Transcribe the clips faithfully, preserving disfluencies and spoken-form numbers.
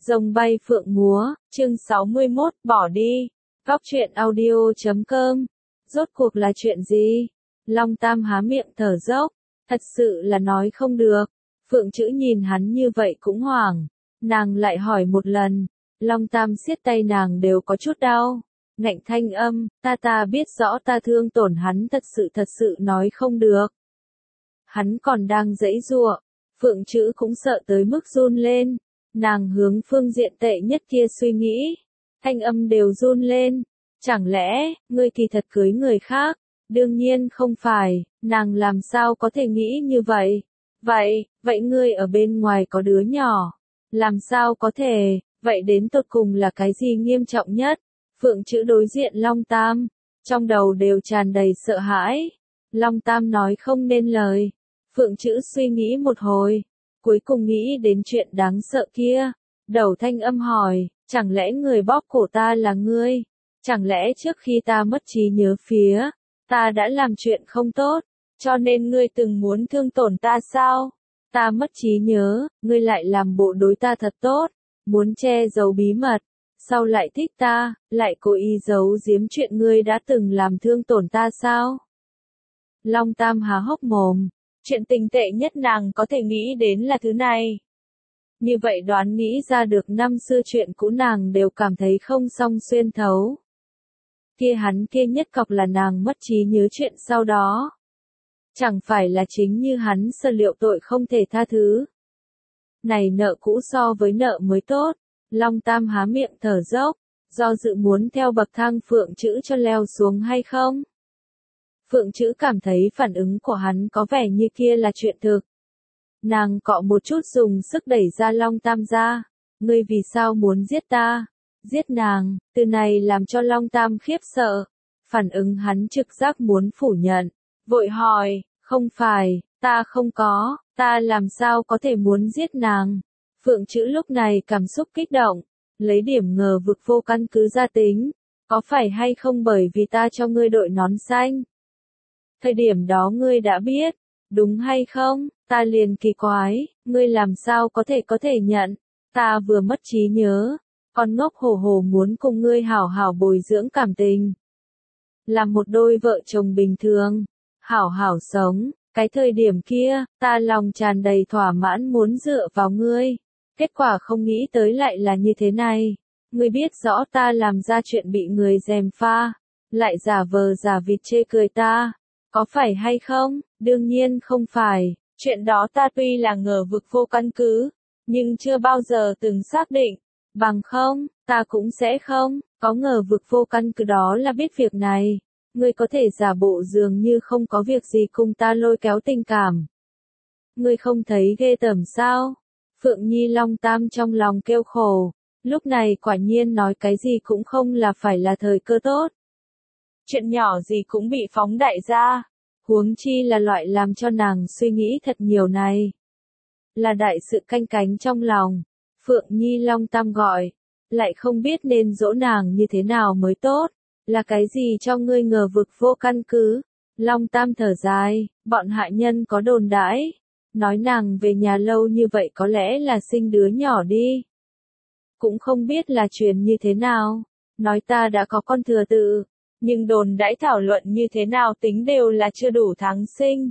Rồng bay phượng múa, chương sáu mươi mốt, bỏ đi. Góc truyện audio chấm com. Rốt cuộc là chuyện gì? Long Tam há miệng thở dốc, thật sự là nói không được. Phượng Chữ nhìn hắn như vậy cũng hoảng, nàng lại hỏi một lần. Long Tam siết tay nàng đều có chút đau, ngạnh thanh âm, ta ta biết rõ ta thương tổn hắn, thật sự thật sự nói không được. Hắn còn đang giãy giụa, Phượng Chữ cũng sợ tới mức run lên, nàng hướng phương diện tệ nhất kia suy nghĩ, thanh âm đều run lên, chẳng lẽ, ngươi kỳ thật cưới người khác? Đương nhiên không phải, nàng làm sao có thể nghĩ như vậy? Vậy, vậy ngươi ở bên ngoài có đứa nhỏ, làm sao có thể, vậy đến tột cùng là cái gì nghiêm trọng nhất? Phượng Chữ đối diện Long Tam, trong đầu đều tràn đầy sợ hãi. Long Tam nói không nên lời. Phượng Chữ suy nghĩ một hồi, cuối cùng nghĩ đến chuyện đáng sợ kia. Đầu thanh âm hỏi, chẳng lẽ người bóp cổ ta là ngươi? Chẳng lẽ trước khi ta mất trí nhớ phía, ta đã làm chuyện không tốt, cho nên ngươi từng muốn thương tổn ta sao? Ta mất trí nhớ, ngươi lại làm bộ đối ta thật tốt, muốn che giấu bí mật, sau lại thích ta, lại cố ý giấu giếm chuyện ngươi đã từng làm thương tổn ta sao? Long Tam há hốc mồm, chuyện tình tệ nhất nàng có thể nghĩ đến là thứ này. Như vậy đoán nghĩ ra được năm xưa chuyện cũ nàng đều cảm thấy không song xuyên thấu. Kia hắn kia nhất cọc là nàng mất trí nhớ chuyện sau đó. Chẳng phải là chính như hắn sơ liệu tội không thể tha thứ. Này nợ cũ so với nợ mới tốt, Long Tam há miệng thở dốc, do dự muốn theo bậc thang Phượng Chữ cho leo xuống hay không. Phượng Chữ cảm thấy phản ứng của hắn có vẻ như kia là chuyện thực. Nàng cọ một chút dùng sức đẩy ra Long Tam ra, ngươi vì sao muốn giết ta? Giết nàng, từ này làm cho Long Tam khiếp sợ, phản ứng hắn trực giác muốn phủ nhận, vội hỏi, không phải, ta không có, ta làm sao có thể muốn giết nàng? Phượng Chữ lúc này cảm xúc kích động, lấy điểm ngờ vực vô căn cứ ra tính, có phải hay không bởi vì ta cho ngươi đội nón xanh? Thời điểm đó ngươi đã biết, đúng hay không? Ta liền kỳ quái, ngươi làm sao có thể có thể nhận, ta vừa mất trí nhớ, con ngốc hổ hổ muốn cùng ngươi hảo hảo bồi dưỡng cảm tình. Làm một đôi vợ chồng bình thường, hảo hảo sống, cái thời điểm kia, ta lòng tràn đầy thỏa mãn muốn dựa vào ngươi, kết quả không nghĩ tới lại là như thế này. Ngươi biết rõ ta làm ra chuyện bị người gièm pha, lại giả vờ giả vịt chê cười ta, có phải hay không? Đương nhiên không phải, chuyện đó ta tuy là ngờ vực vô căn cứ, nhưng chưa bao giờ từng xác định, bằng không, ta cũng sẽ không, có ngờ vực vô căn cứ đó là biết việc này. Ngươi có thể giả bộ dường như không có việc gì cùng ta lôi kéo tình cảm. Ngươi không thấy ghê tởm sao? Phượng Nhi Long Tam trong lòng kêu khổ, lúc này quả nhiên nói cái gì cũng không là phải là thời cơ tốt. Chuyện nhỏ gì cũng bị phóng đại ra, huống chi là loại làm cho nàng suy nghĩ thật nhiều này. Là đại sự canh cánh trong lòng, Phượng Nhi Long Tam gọi, lại không biết nên dỗ nàng như thế nào mới tốt. Là cái gì cho ngươi ngờ vực vô căn cứ? Long Tam thở dài, bọn hạ nhân có đồn đãi, nói nàng về nhà lâu như vậy có lẽ là sinh đứa nhỏ đi. Cũng không biết là truyền như thế nào, nói ta đã có con thừa tự, nhưng đồn đãi thảo luận như thế nào tính đều là chưa đủ tháng sinh.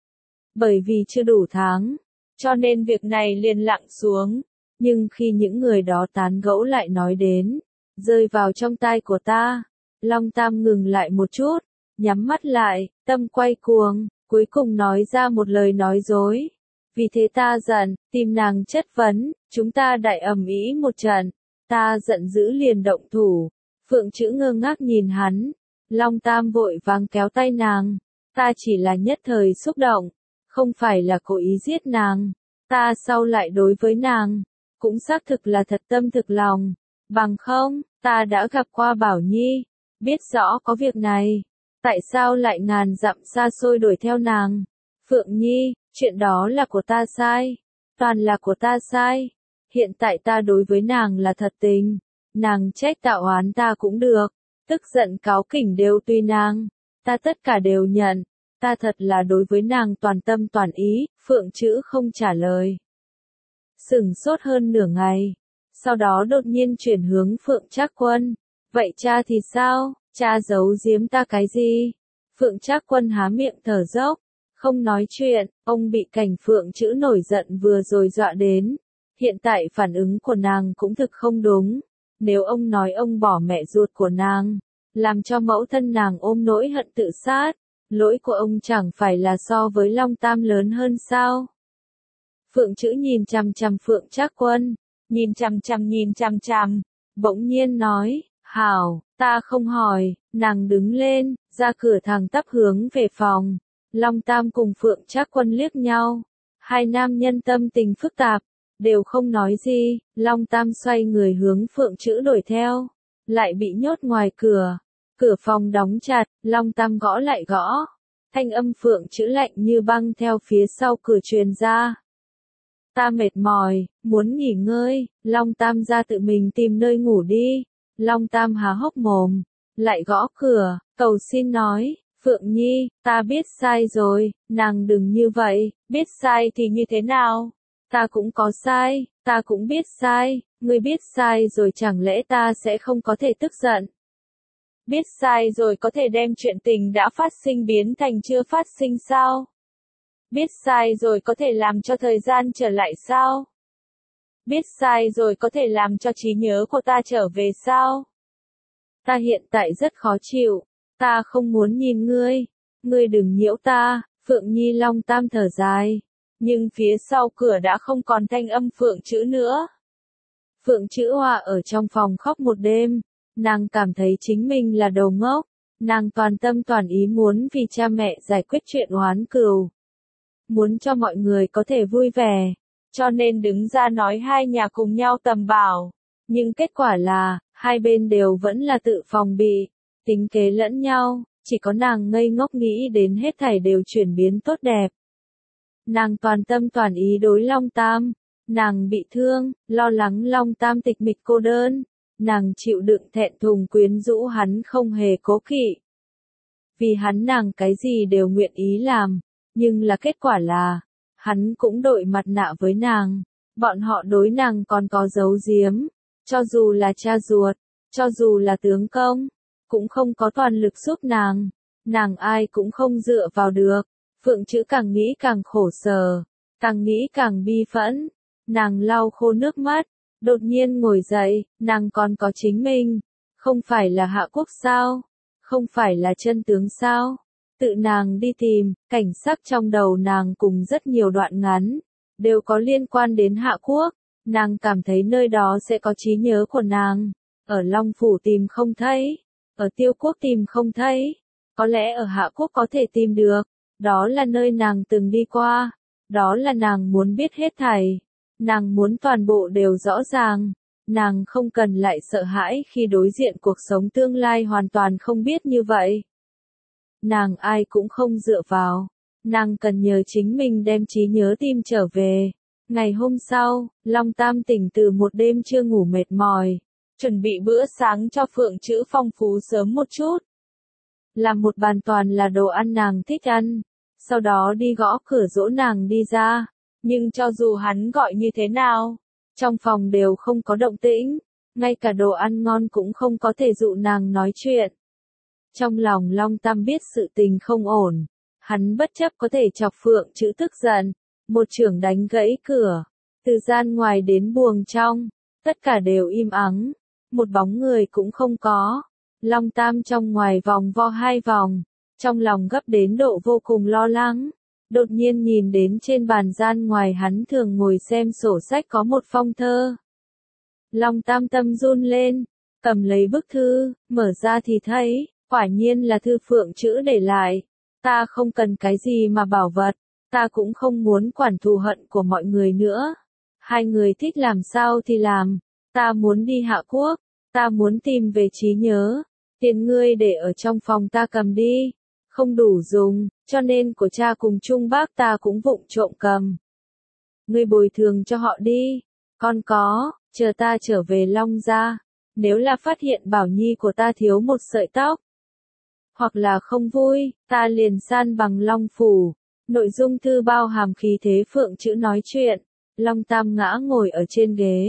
Bởi vì chưa đủ tháng, cho nên việc này liền lặng xuống, nhưng khi những người đó tán gẫu lại nói đến, rơi vào trong tai của ta. Long Tam ngừng lại một chút, nhắm mắt lại, tâm quay cuồng, cuối cùng nói ra một lời nói dối. Vì thế ta giận, tìm nàng chất vấn, chúng ta đại ầm ĩ một trận, ta giận dữ liền động thủ. Phượng Chữ ngơ ngác nhìn hắn, Long Tam vội vàng kéo tay nàng, ta chỉ là nhất thời xúc động, không phải là cố ý giết nàng, ta sau lại đối với nàng, cũng xác thực là thật tâm thực lòng, bằng không, ta đã gặp qua Bảo Nhi. Biết rõ có việc này, tại sao lại ngàn dặm xa xôi đuổi theo nàng? Phượng Nhi, chuyện đó là của ta sai, toàn là của ta sai. Hiện tại ta đối với nàng là thật tình, nàng trách tạo oán ta cũng được, tức giận cáu kỉnh đều tùy nàng, ta tất cả đều nhận, ta thật là đối với nàng toàn tâm toàn ý. Phượng Chữ không trả lời. Sửng sốt hơn nửa ngày, sau đó đột nhiên chuyển hướng Phượng Trác Quân. Vậy cha thì sao, cha giấu giếm ta cái gì? Phượng Trác Quân há miệng thở dốc, không nói chuyện, ông bị cảnh Phượng Trữ nổi giận vừa rồi dọa đến. Hiện tại phản ứng của nàng cũng thực không đúng. Nếu ông nói ông bỏ mẹ ruột của nàng, làm cho mẫu thân nàng ôm nỗi hận tự sát, lỗi của ông chẳng phải là so với Long Tam lớn hơn sao? Phượng Trữ nhìn chằm chằm Phượng Trác Quân, nhìn chằm chằm nhìn chằm chằm, bỗng nhiên nói, hảo, ta không hỏi, nàng đứng lên, ra cửa thẳng tắp hướng về phòng. Long Tam cùng Phượng Trác Quân liếc nhau, hai nam nhân tâm tình phức tạp, đều không nói gì. Long Tam xoay người hướng Phượng Trữ đuổi theo, lại bị nhốt ngoài cửa. Cửa phòng đóng chặt, Long Tam gõ lại gõ, thanh âm Phượng Trữ lạnh như băng theo phía sau cửa truyền ra. Ta mệt mỏi, muốn nghỉ ngơi. Long Tam ra tự mình tìm nơi ngủ đi. Long Tam há hốc mồm, lại gõ cửa, cầu xin nói, Phượng Nhi, ta biết sai rồi, nàng đừng như vậy. Biết sai thì như thế nào? Ta cũng có sai, ta cũng biết sai, ngươi biết sai rồi chẳng lẽ ta sẽ không có thể tức giận? Biết sai rồi có thể đem chuyện tình đã phát sinh biến thành chưa phát sinh sao? Biết sai rồi có thể làm cho thời gian trở lại sao? Biết sai rồi có thể làm cho trí nhớ của ta trở về sao? Ta hiện tại rất khó chịu, ta không muốn nhìn ngươi, ngươi đừng nhiễu ta. Phượng Nhi. Long Tam thở dài, nhưng phía sau cửa đã không còn thanh âm Phượng Trữ nữa. Phượng Trữ Hoa ở trong phòng khóc một đêm, nàng cảm thấy chính mình là đồ ngốc, nàng toàn tâm toàn ý muốn vì cha mẹ giải quyết chuyện oán cừu, muốn cho mọi người có thể vui vẻ, cho nên đứng ra nói hai nhà cùng nhau tầm bảo, nhưng kết quả là, hai bên đều vẫn là tự phòng bị, tính kế lẫn nhau, chỉ có nàng ngây ngốc nghĩ đến hết thảy đều chuyển biến tốt đẹp. Nàng toàn tâm toàn ý đối Long Tam, nàng bị thương, lo lắng Long Tam tịch mịch cô đơn, nàng chịu đựng thẹn thùng quyến rũ hắn không hề cố kỵ. Vì hắn nàng cái gì đều nguyện ý làm, nhưng là kết quả là, hắn cũng đội mặt nạ với nàng, bọn họ đối nàng còn có giấu giếm, cho dù là cha ruột, cho dù là tướng công, cũng không có toàn lực giúp nàng, nàng ai cũng không dựa vào được. Phượng Trữ càng nghĩ càng khổ sở, càng nghĩ càng bi phẫn, nàng lau khô nước mắt, đột nhiên ngồi dậy, nàng còn có chính mình, không phải là Hạ Quốc sao, không phải là chân tướng sao, tự nàng đi tìm. Cảnh sắc trong đầu nàng cùng rất nhiều đoạn ngắn, đều có liên quan đến Hạ Quốc, nàng cảm thấy nơi đó sẽ có trí nhớ của nàng, ở Long Phủ tìm không thấy, ở Tiêu Quốc tìm không thấy, có lẽ ở Hạ Quốc có thể tìm được. Đó là nơi nàng từng đi qua, đó là nàng muốn biết hết thảy, nàng muốn toàn bộ đều rõ ràng, nàng không cần lại sợ hãi khi đối diện cuộc sống tương lai hoàn toàn không biết như vậy. Nàng ai cũng không dựa vào, nàng cần nhờ chính mình đem trí nhớ tìm trở về. Ngày hôm sau, Long Tam tỉnh từ một đêm chưa ngủ mệt mỏi, chuẩn bị bữa sáng cho Phượng Trữ phong phú sớm một chút. Làm một bàn toàn là đồ ăn nàng thích ăn. Sau đó đi gõ cửa dỗ nàng đi ra, nhưng cho dù hắn gọi như thế nào, trong phòng đều không có động tĩnh, ngay cả đồ ăn ngon cũng không có thể dụ nàng nói chuyện. Trong lòng Long Tam biết sự tình không ổn, hắn bất chấp có thể chọc Phượng Trữ tức giận, một chưởng đánh gãy cửa, từ gian ngoài đến buồng trong, tất cả đều im ắng, một bóng người cũng không có. Long Tam trong ngoài vòng vo hai vòng, trong lòng gấp đến độ vô cùng lo lắng, đột nhiên nhìn đến trên bàn gian ngoài hắn thường ngồi xem sổ sách có một phong thơ. Long Tam tâm run lên, cầm lấy bức thư, mở ra thì thấy, quả nhiên là thư Phượng Trữ để lại. Ta không cần cái gì mà bảo vật, ta cũng không muốn quản thù hận của mọi người nữa. Hai người thích làm sao thì làm, ta muốn đi Hạ Quốc, ta muốn tìm về trí nhớ, tiền ngươi để ở trong phòng ta cầm đi. Không đủ dùng, cho nên của cha cùng Trung Bác ta cũng vụng trộm cầm. Ngươi bồi thường cho họ đi, con có, chờ ta trở về Long gia, nếu là phát hiện Bảo Nhi của ta thiếu một sợi tóc, hoặc là không vui, ta liền san bằng Long Phủ. Nội dung thư bao hàm khí thế Phượng Trữ nói chuyện, Long Tam ngã ngồi ở trên ghế,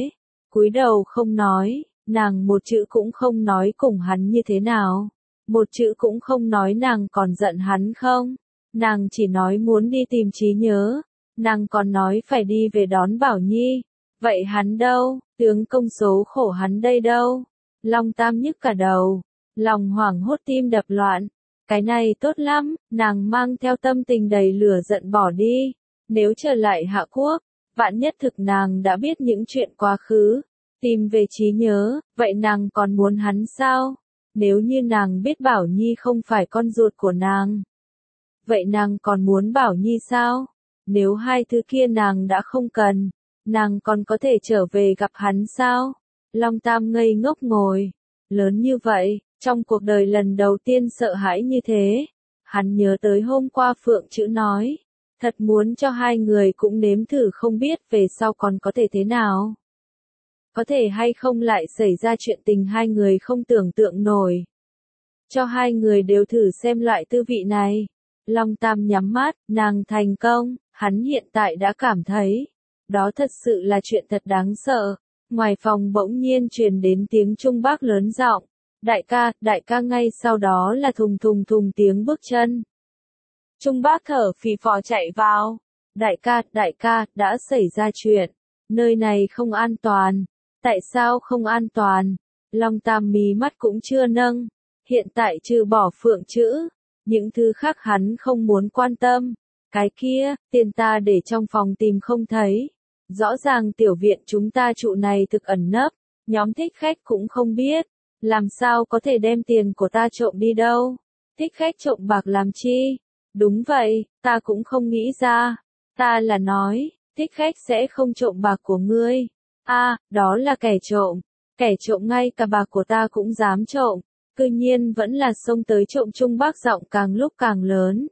cúi đầu không nói, nàng một chữ cũng không nói cùng hắn như thế nào. Một chữ cũng không nói nàng còn giận hắn không. Nàng chỉ nói muốn đi tìm trí nhớ. Nàng còn nói phải đi về đón Bảo Nhi. Vậy hắn đâu, tướng công số khổ hắn đây đâu? Long Tam nhức cả đầu, lòng hoảng hốt tim đập loạn. Cái này tốt lắm, nàng mang theo tâm tình đầy lửa giận bỏ đi. Nếu trở lại Hạ Quốc, vạn nhất thực nàng đã biết những chuyện quá khứ, tìm về trí nhớ, vậy nàng còn muốn hắn sao? Nếu như nàng biết Bảo Nhi không phải con ruột của nàng, vậy nàng còn muốn Bảo Nhi sao? Nếu hai thứ kia nàng đã không cần, nàng còn có thể trở về gặp hắn sao? Long Tam ngây ngốc ngồi, lớn như vậy, trong cuộc đời lần đầu tiên sợ hãi như thế. Hắn nhớ tới hôm qua Phượng Chữ nói, thật muốn cho hai người cũng nếm thử không biết về sau còn có thể thế nào. Có thể hay không lại xảy ra chuyện tình hai người không tưởng tượng nổi. Cho hai người đều thử xem loại tư vị này. Long Tam nhắm mắt, nàng thành công, hắn hiện tại đã cảm thấy, đó thật sự là chuyện thật đáng sợ. Ngoài phòng bỗng nhiên truyền đến tiếng Trung Bác lớn giọng, đại ca, đại ca, ngay sau đó là thùng thùng thùng tiếng bước chân. Trung Bác thở phì phò chạy vào, đại ca, đại ca, đã xảy ra chuyện, nơi này không an toàn. Tại sao không an toàn? Long Tam mí mắt cũng chưa nâng, hiện tại trừ bỏ Phượng Chữ, những thứ khác hắn không muốn quan tâm. Cái kia, tiền ta để trong phòng tìm không thấy. Rõ ràng tiểu viện chúng ta trụ này thực ẩn nấp, nhóm thích khách cũng không biết, làm sao có thể đem tiền của ta trộm đi đâu? Thích khách trộm bạc làm chi? Đúng vậy, ta cũng không nghĩ ra. Ta là nói, thích khách sẽ không trộm bạc của ngươi. A, à, đó là kẻ trộm. Kẻ trộm ngay cả bạc của ta cũng dám trộm. Cư nhiên vẫn là xông tới trộm. Trung Bác giọng càng lúc càng lớn.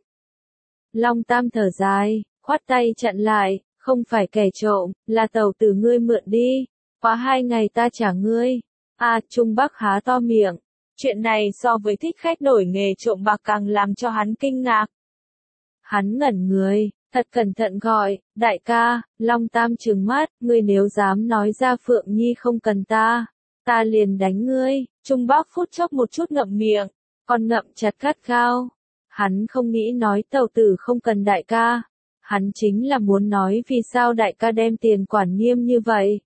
Long Tam thở dài, khoát tay chặn lại, không phải kẻ trộm, là tàu tử ngươi mượn đi. Quá hai ngày ta trả ngươi. A, à, Trung Bác há to miệng. Chuyện này so với thích khách đổi nghề trộm bạc càng làm cho hắn kinh ngạc. Hắn ngẩn người, thật cẩn thận gọi, đại ca. Long Tam trừng mắt, ngươi nếu dám nói ra Phượng Nhi không cần ta, ta liền đánh ngươi. Trung Bác phút chốc một chút ngậm miệng, còn ngậm chặt gắt gao. Hắn không nghĩ nói tàu tử không cần đại ca, hắn chính là muốn nói vì sao đại ca đem tiền quản nghiêm như vậy,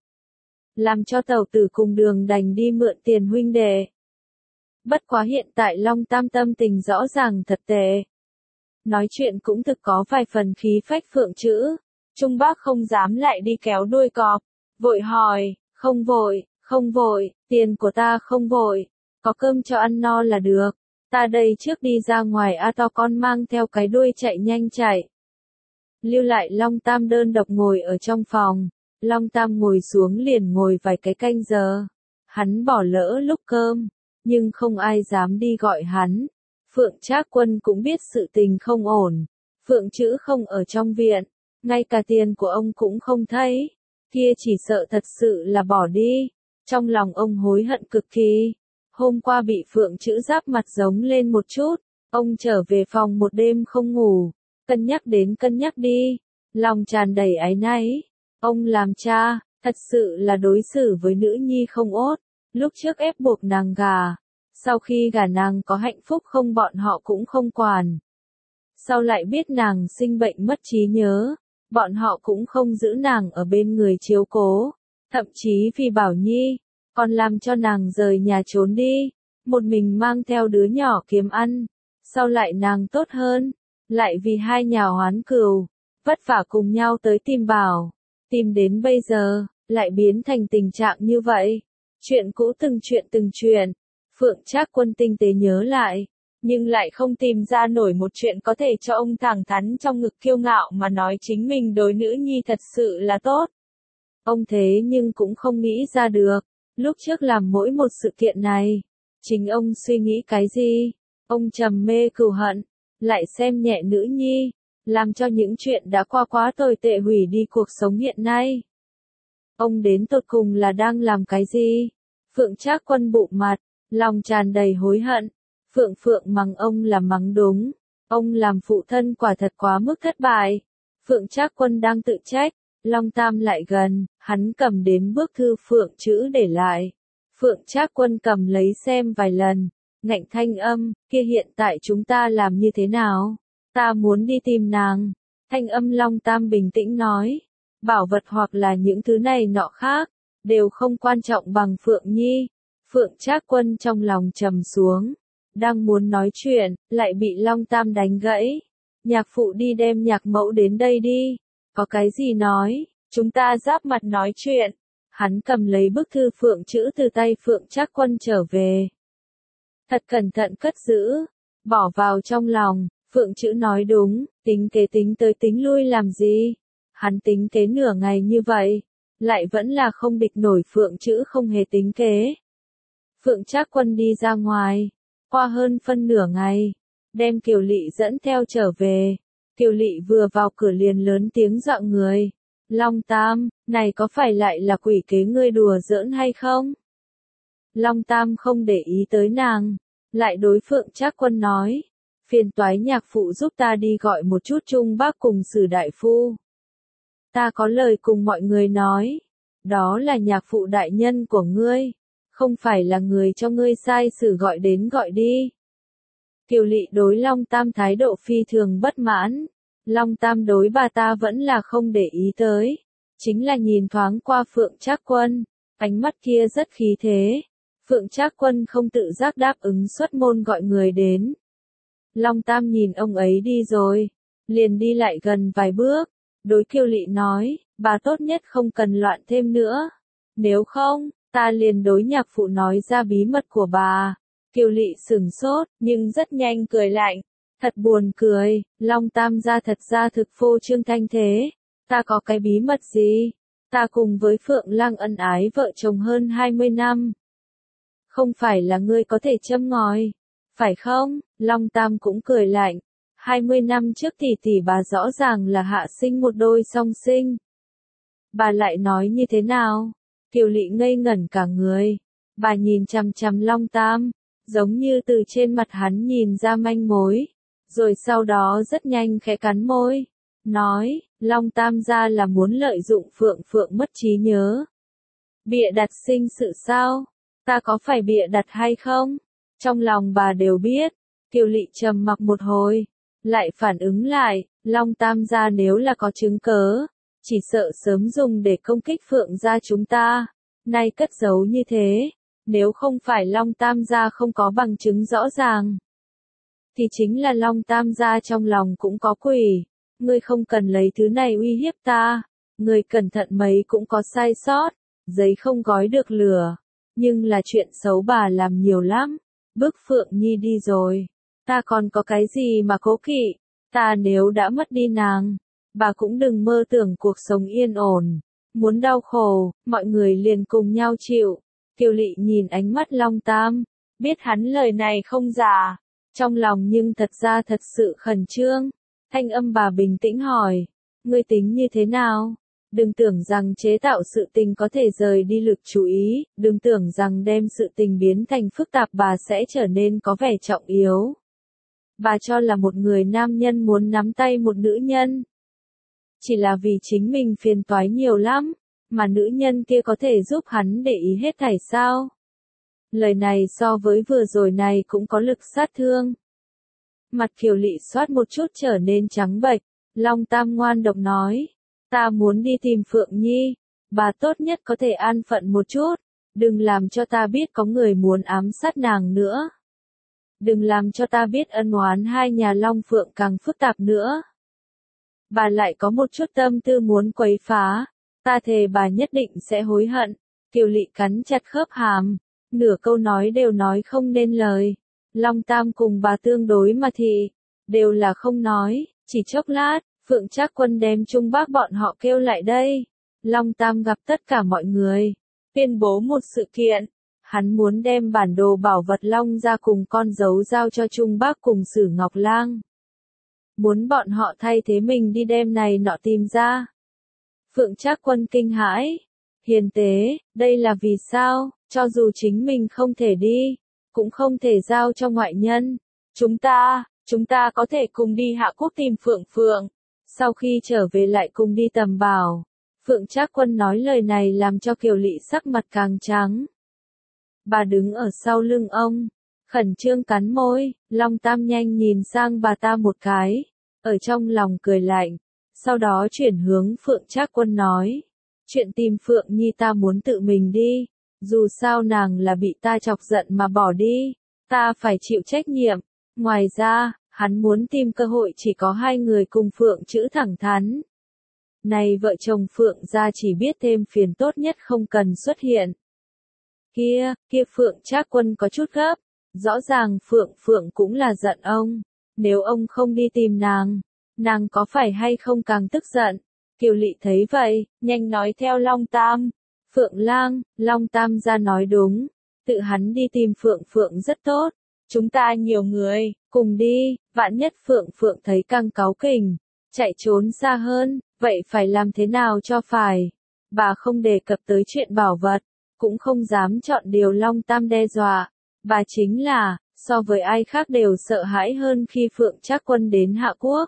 làm cho tàu tử cùng Đường đành đi mượn tiền huynh đệ. Bất quá hiện tại Long Tam tâm tình rõ ràng thật tệ. Nói chuyện cũng thực có vài phần khí phách Phượng Chữ. Trung Bác không dám lại đi kéo đuôi cọp, vội hỏi, không vội, không vội, tiền của ta không vội, có cơm cho ăn no là được. Ta đây trước đi ra ngoài a to con mang theo cái đuôi chạy nhanh chạy. Lưu lại Long Tam đơn độc ngồi ở trong phòng. Long Tam ngồi xuống liền ngồi vài cái canh giờ. Hắn bỏ lỡ lúc cơm, nhưng không ai dám đi gọi hắn. Phượng Trác Quân cũng biết sự tình không ổn. Phượng Chữ không ở trong viện, ngay cả tiền của ông cũng không thấy. Kia chỉ sợ thật sự là bỏ đi. Trong lòng ông hối hận cực kỳ. Hôm qua bị Phượng Chữ giáp mặt giống lên một chút. Ông trở về phòng một đêm không ngủ. Cân nhắc đến cân nhắc đi. Lòng tràn đầy áy náy. Ông làm cha, thật sự là đối xử với nữ nhi không ốt. Lúc trước ép buộc nàng gà. Sau khi gả nàng có hạnh phúc không bọn họ cũng không quản. Sau lại biết nàng sinh bệnh mất trí nhớ, bọn họ cũng không giữ nàng ở bên người chiếu cố. Thậm chí vì Bảo Nhi, còn làm cho nàng rời nhà trốn đi, một mình mang theo đứa nhỏ kiếm ăn. Sau lại nàng tốt hơn, lại vì hai nhà hoán cừu, vất vả cùng nhau tới tìm Bảo. Tìm đến bây giờ, lại biến thành tình trạng như vậy. Chuyện cũ từng chuyện từng chuyện. Phượng Trác Quân tinh tế nhớ lại, nhưng lại không tìm ra nổi một chuyện có thể cho ông thẳng thắn trong ngực kiêu ngạo mà nói chính mình đối nữ nhi thật sự là tốt. Ông thế nhưng cũng không nghĩ ra được, lúc trước làm mỗi một sự kiện này, chính ông suy nghĩ cái gì? Ông trầm mê cừu hận, lại xem nhẹ nữ nhi, làm cho những chuyện đã qua quá tồi tệ hủy đi cuộc sống hiện nay. Ông đến tột cùng là đang làm cái gì? Phượng Trác Quân bụng mặt, lòng tràn đầy hối hận. Phượng Phượng mắng ông là mắng đúng. Ông làm phụ thân quả thật quá mức thất bại. Phượng Trác Quân đang tự trách. Long Tam lại gần, Hắn cầm đến bức thư Phượng Trữ để lại. Phượng Trác Quân cầm lấy xem vài lần, ngạnh thanh âm, kia hiện tại chúng ta làm như thế nào? Ta muốn đi tìm nàng. Thanh âm Long Tam bình tĩnh nói, bảo vật hoặc là những thứ này nọ khác, đều không quan trọng bằng Phượng Nhi. Phượng Trác Quân trong lòng trầm xuống, đang muốn nói chuyện, lại bị Long Tam đánh gãy. Nhạc phụ đi đem nhạc mẫu đến đây đi. Có cái gì nói, chúng ta giáp mặt nói chuyện. Hắn cầm lấy bức thư Phượng Trữ từ tay Phượng Trác Quân trở về. Thật cẩn thận cất giữ, bỏ vào trong lòng. Phượng Trữ nói đúng, tính kế tính tới tính lui làm gì? Hắn tính kế nửa ngày như vậy, lại vẫn là không địch nổi Phượng Trữ không hề tính kế. Phượng Trác Quân đi ra ngoài, qua hơn phân nửa ngày, đem Kiều Lị dẫn theo trở về. Kiều Lị vừa vào cửa liền lớn tiếng dọa người. Long Tam, này có phải lại là quỷ kế ngươi đùa giỡn hay không? Long Tam không để ý tới nàng, lại đối Phượng Trác Quân nói, phiền toái nhạc phụ giúp ta đi gọi một chút Trung Bác cùng Sử đại phu. Ta có lời cùng mọi người nói, đó là nhạc phụ đại nhân của ngươi, không phải là người cho ngươi sai sử gọi đến gọi đi. Kiều Lị đối Long Tam thái độ phi thường bất mãn, Long Tam đối bà ta vẫn là không để ý tới, chính là nhìn thoáng qua Phượng Trác Quân, ánh mắt kia rất khí thế. Phượng Trác Quân không tự giác đáp ứng xuất môn gọi người đến. Long Tam nhìn ông ấy đi rồi, liền đi lại gần vài bước, đối Kiều Lị nói, bà tốt nhất không cần loạn thêm nữa, nếu không, ta liền đối nhạc phụ nói ra bí mật của bà. Kiều Lị sửng sốt, nhưng rất nhanh cười lạnh, thật buồn cười, Long Tam gia thật ra thực phô trương thanh thế, ta có cái bí mật gì, ta cùng với Phượng Lang ân ái vợ chồng hơn hai mươi năm. Không phải là ngươi có thể châm ngòi, phải không? Long Tam cũng cười lạnh, hai mươi năm trước tỷ tỷ bà rõ ràng là hạ sinh một đôi song sinh. Bà lại nói như thế nào? Kiều Lị ngây ngẩn cả người, bà nhìn chằm chằm Long Tam, giống như từ trên mặt hắn nhìn ra manh mối, rồi sau đó rất nhanh khẽ cắn môi, nói, Long Tam gia là muốn lợi dụng Phượng Phượng mất trí nhớ. Bịa đặt sinh sự sao? Ta có phải bịa đặt hay không? Trong lòng bà đều biết. Kiều Lị trầm mặc một hồi, lại phản ứng lại, Long Tam gia nếu là có chứng cớ, chỉ sợ sớm dùng để công kích Phượng gia chúng ta, nay cất giấu như thế, nếu không phải Long Tam gia không có bằng chứng rõ ràng, thì chính là Long Tam gia trong lòng cũng có quỷ, ngươi không cần lấy thứ này uy hiếp ta, ngươi cẩn thận mấy cũng có sai sót, giấy không gói được lửa, nhưng là chuyện xấu bà làm nhiều lắm, bức Phượng Nhi đi rồi, ta còn có cái gì mà cố kỵ, ta nếu đã mất đi nàng, bà cũng đừng mơ tưởng cuộc sống yên ổn, muốn đau khổ, mọi người liền cùng nhau chịu. Kiều Lị nhìn ánh mắt Long Tam, biết hắn lời này không giả, trong lòng nhưng thật ra thật sự khẩn trương. Thanh âm bà bình tĩnh hỏi, ngươi tính như thế nào? Đừng tưởng rằng chế tạo sự tình có thể rời đi lực chú ý, đừng tưởng rằng đem sự tình biến thành phức tạp bà sẽ trở nên có vẻ trọng yếu. Bà cho là một người nam nhân muốn nắm tay một nữ nhân, chỉ là vì chính mình phiền toái nhiều lắm, mà nữ nhân kia có thể giúp hắn để ý hết thảy sao? Lời này so với vừa rồi này cũng có lực sát thương. Mặt Kiều Lị xoát một chút trở nên trắng bệch, Long Tam ngoan độc nói, ta muốn đi tìm Phượng Nhi, bà tốt nhất có thể an phận một chút, đừng làm cho ta biết có người muốn ám sát nàng nữa. Đừng làm cho ta biết ân oán hai nhà Long Phượng càng phức tạp nữa. Bà lại có một chút tâm tư muốn quấy phá, ta thề bà nhất định sẽ hối hận. Kiều Lị cắn chặt khớp hàm, nửa câu nói đều nói không nên lời. Long Tam cùng bà tương đối mà thì, đều là không nói, chỉ chốc lát, Phượng Trác Quân đem Trung Bác bọn họ kêu lại đây. Long Tam gặp tất cả mọi người, tuyên bố một sự kiện, hắn muốn đem bản đồ bảo vật Long ra cùng con dấu giao cho Trung Bác cùng Sử Ngọc Lang. Muốn bọn họ thay thế mình đi đem này nọ tìm ra. Phượng Trác Quân kinh hãi, hiền tế, đây là vì sao, cho dù chính mình không thể đi, cũng không thể giao cho ngoại nhân. Chúng ta, chúng ta có thể cùng đi Hạ Quốc tìm Phượng Phượng, sau khi trở về lại cùng đi tầm bảo. Phượng Trác Quân nói lời này làm cho Kiều Lị sắc mặt càng trắng. Bà đứng ở sau lưng ông, khẩn trương cắn môi, Long Tam nhanh nhìn sang bà ta một cái, ở trong lòng cười lạnh, sau đó chuyển hướng Phượng Trác Quân nói, chuyện tìm Phượng Nhi ta muốn tự mình đi, dù sao nàng là bị ta chọc giận mà bỏ đi, ta phải chịu trách nhiệm, ngoài ra, hắn muốn tìm cơ hội chỉ có hai người cùng Phượng chữ thẳng thắn. Này vợ chồng Phượng gia chỉ biết thêm phiền, tốt nhất không cần xuất hiện. Kia, kia Phượng Trác Quân có chút gấp, rõ ràng Phượng Phượng cũng là giận ông, nếu ông không đi tìm nàng, nàng có phải hay không càng tức giận. Kiều Lị thấy vậy, nhanh nói theo Long Tam, Phượng Lang, Long Tam gia nói đúng, tự hắn đi tìm Phượng Phượng rất tốt, chúng ta nhiều người, cùng đi, vạn nhất Phượng Phượng thấy căng cáu kỉnh, chạy trốn xa hơn, vậy phải làm thế nào cho phải. Bà không đề cập tới chuyện bảo vật, cũng không dám chọn điều Long Tam đe dọa, bà chính là, so với ai khác đều sợ hãi hơn khi Phượng Trác Quân đến Hạ Quốc.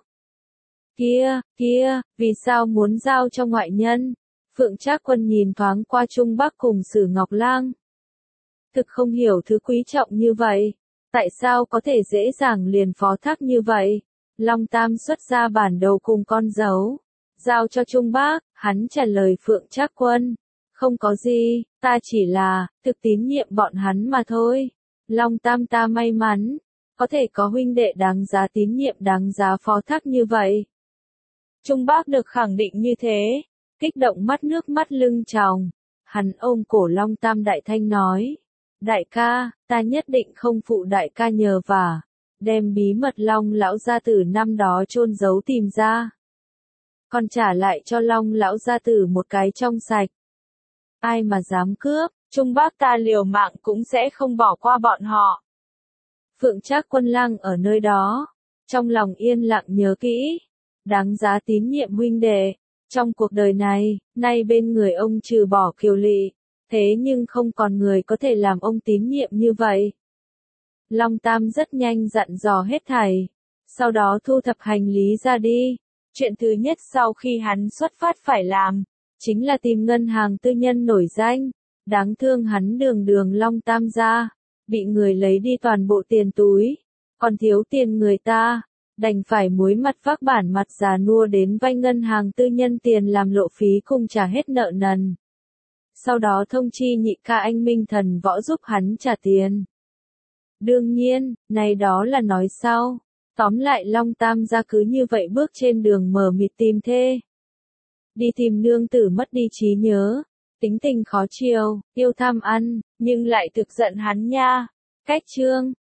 Kia, kia, vì sao muốn giao cho ngoại nhân? Phượng Trác Quân nhìn thoáng qua Trung Bắc cùng Sử Ngọc Lang. Thực không hiểu thứ quý trọng như vậy, tại sao có thể dễ dàng liền phó thác như vậy? Long Tam xuất ra bản đồ cùng con dấu, giao cho Trung Bắc, hắn trả lời Phượng Trác Quân, không có gì, ta chỉ là, thực tín nhiệm bọn hắn mà thôi. Long Tam ta may mắn, có thể có huynh đệ đáng giá tín nhiệm, đáng giá phó thác như vậy. Trung Bắc được khẳng định như thế, kích động mắt nước mắt lưng tròng, hắn ôm cổ Long Tam đại thanh nói, đại ca, ta nhất định không phụ đại ca nhờ vả, đem bí mật Long lão gia tử năm đó chôn giấu tìm ra, còn trả lại cho Long lão gia tử một cái trong sạch. Ai mà dám cướp, Trung Bắc ta liều mạng cũng sẽ không bỏ qua bọn họ. Phượng Trác Quân Lang ở nơi đó, trong lòng yên lặng nhớ kỹ, đáng giá tín nhiệm huynh đệ. Trong cuộc đời này, nay bên người ông trừ bỏ Kiều Lị, thế nhưng không còn người có thể làm ông tín nhiệm như vậy. Long Tam rất nhanh dặn dò hết thảy, sau đó thu thập hành lý ra đi. Chuyện thứ nhất sau khi hắn xuất phát phải làm, chính là tìm ngân hàng tư nhân nổi danh. Đáng thương hắn đường đường Long Tam gia, bị người lấy đi toàn bộ tiền túi, còn thiếu tiền người ta, đành phải muối mặt vác bản mặt già nua đến vay ngân hàng tư nhân tiền làm lộ phí cùng trả hết nợ nần. Sau đó thông chi nhị ca anh Minh Thần Võ giúp hắn trả tiền. Đương nhiên, này đó là nói sau. Tóm lại Long Tam gia cứ như vậy bước trên đường mờ mịt tìm thê. Đi tìm nương tử mất đi trí nhớ, tính tình khó chiều, yêu tham ăn, nhưng lại thực giận hắn nha. Cách chương